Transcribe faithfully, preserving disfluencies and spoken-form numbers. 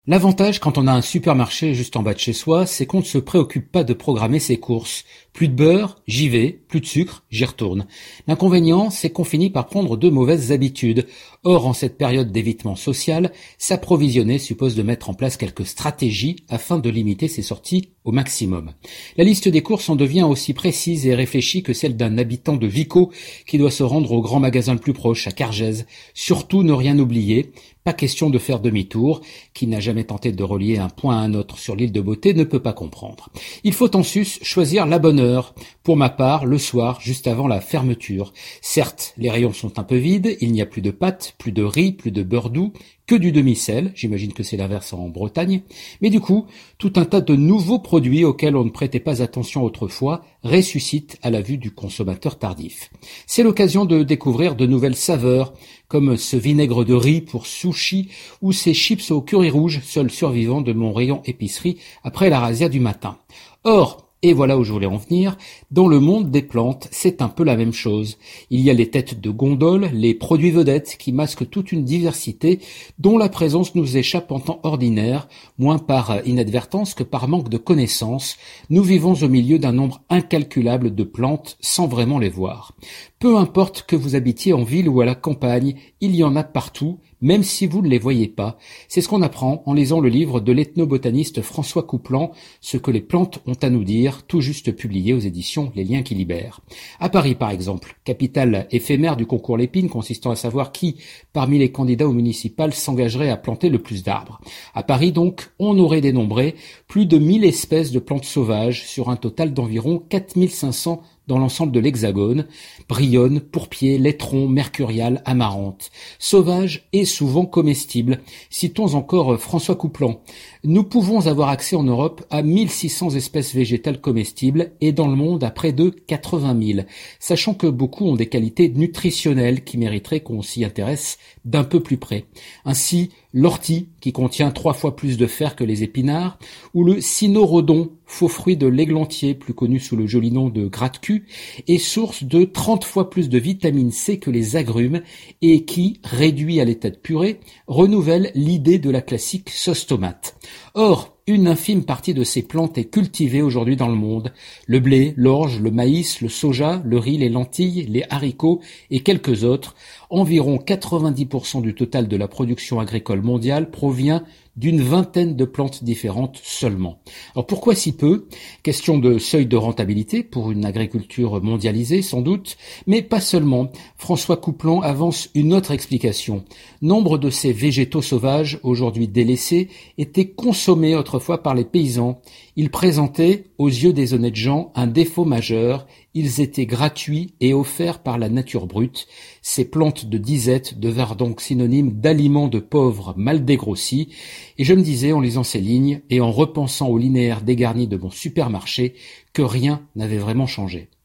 L'avantage quand on a un supermarché juste en bas de chez soi, c'est qu'on ne se préoccupe pas de programmer ses courses. Plus de beurre, j'y vais, plus de sucre, j'y retourne. L'inconvénient, c'est qu'on finit par prendre de mauvaises habitudes. Or, en cette période d'évitement social, s'approvisionner suppose de mettre en place quelques stratégies afin de limiter ses sorties au maximum. La liste des courses en devient aussi précise et réfléchie que celle d'un habitant de Vico qui doit se rendre au grand magasin le plus proche, à Cargèse. Surtout ne rien oublier. Pas question de faire demi-tour. Qui n'a jamais tenté de relier un point à un autre sur l'île de Beauté ne peut pas comprendre. Il faut en sus choisir la bonne heure. Pour ma part, le soir, juste avant la fermeture. Certes, les rayons sont un peu vides, il n'y a plus de pâtes, plus de riz, plus de beurre doux, que du demi-sel, j'imagine que c'est l'inverse en Bretagne, mais du coup, tout un tas de nouveaux produits auxquels on ne prêtait pas attention autrefois ressuscitent à la vue du consommateur tardif. C'est l'occasion de découvrir de nouvelles saveurs, comme ce vinaigre de riz pour sushi ou ces chips au curry rouge, seul survivant de mon rayon épicerie après la razzia du matin. Or, et voilà où je voulais en venir, dans le monde des plantes, c'est un peu la même chose. Il y a les têtes de gondole, les produits vedettes qui masquent toute une diversité dont la présence nous échappe en temps ordinaire, moins par inadvertance que par manque de connaissances. Nous vivons au milieu d'un nombre incalculable de plantes sans vraiment les voir. Peu importe que vous habitiez en ville ou à la campagne, il y en a partout, même si vous ne les voyez pas. C'est ce qu'on apprend en lisant le livre de l'ethnobotaniste François Couplan, Ce que les plantes ont à nous dire, tout juste publié aux éditions Les Liens qui libèrent. À Paris, par exemple, capitale éphémère du concours Lépine consistant à savoir qui, parmi les candidats au municipal, s'engagerait à planter le plus d'arbres. À Paris, donc, on aurait dénombré plus de mille espèces de plantes sauvages sur un total d'environ quatre mille cinq cents dans l'ensemble de l'Hexagone, brionne, pourpier, laitron, mercurial, amarante. Sauvage et souvent comestible. Citons encore François Couplan. Nous pouvons avoir accès en Europe à mille six cents espèces végétales comestibles et dans le monde à près de quatre-vingt mille, sachant que beaucoup ont des qualités nutritionnelles qui mériteraient qu'on s'y intéresse d'un peu plus près. Ainsi, l'ortie, qui contient trois fois plus de fer que les épinards, ou le cynorhodon, faux fruit de l'églantier, plus connu sous le joli nom de gratte-cul, est source de trente fois plus de vitamine C que les agrumes et qui, réduit à l'état de purée, renouvelle l'idée de la classique sauce tomate. Or, une infime partie de ces plantes est cultivée aujourd'hui dans le monde. Le blé, l'orge, le maïs, le soja, le riz, les lentilles, les haricots et quelques autres. Environ quatre-vingt-dix pour cent du total de la production agricole mondiale provient d'une vingtaine de plantes différentes seulement. Alors pourquoi si peu? Question de seuil de rentabilité pour une agriculture mondialisée sans doute, mais pas seulement. François Couplan avance une autre explication. Nombre de ces végétaux sauvages, aujourd'hui délaissés, étaient consommés autrefois par les paysans. Ils présentaient, aux yeux des honnêtes gens, un défaut majeur. Ils étaient gratuits et offerts par la nature brute. Ces plantes de disette devinrent donc synonymes d'aliments de pauvres mal dégrossis. Et je me disais, en lisant ces lignes et en repensant au linéaire dégarni de mon supermarché, que rien n'avait vraiment changé.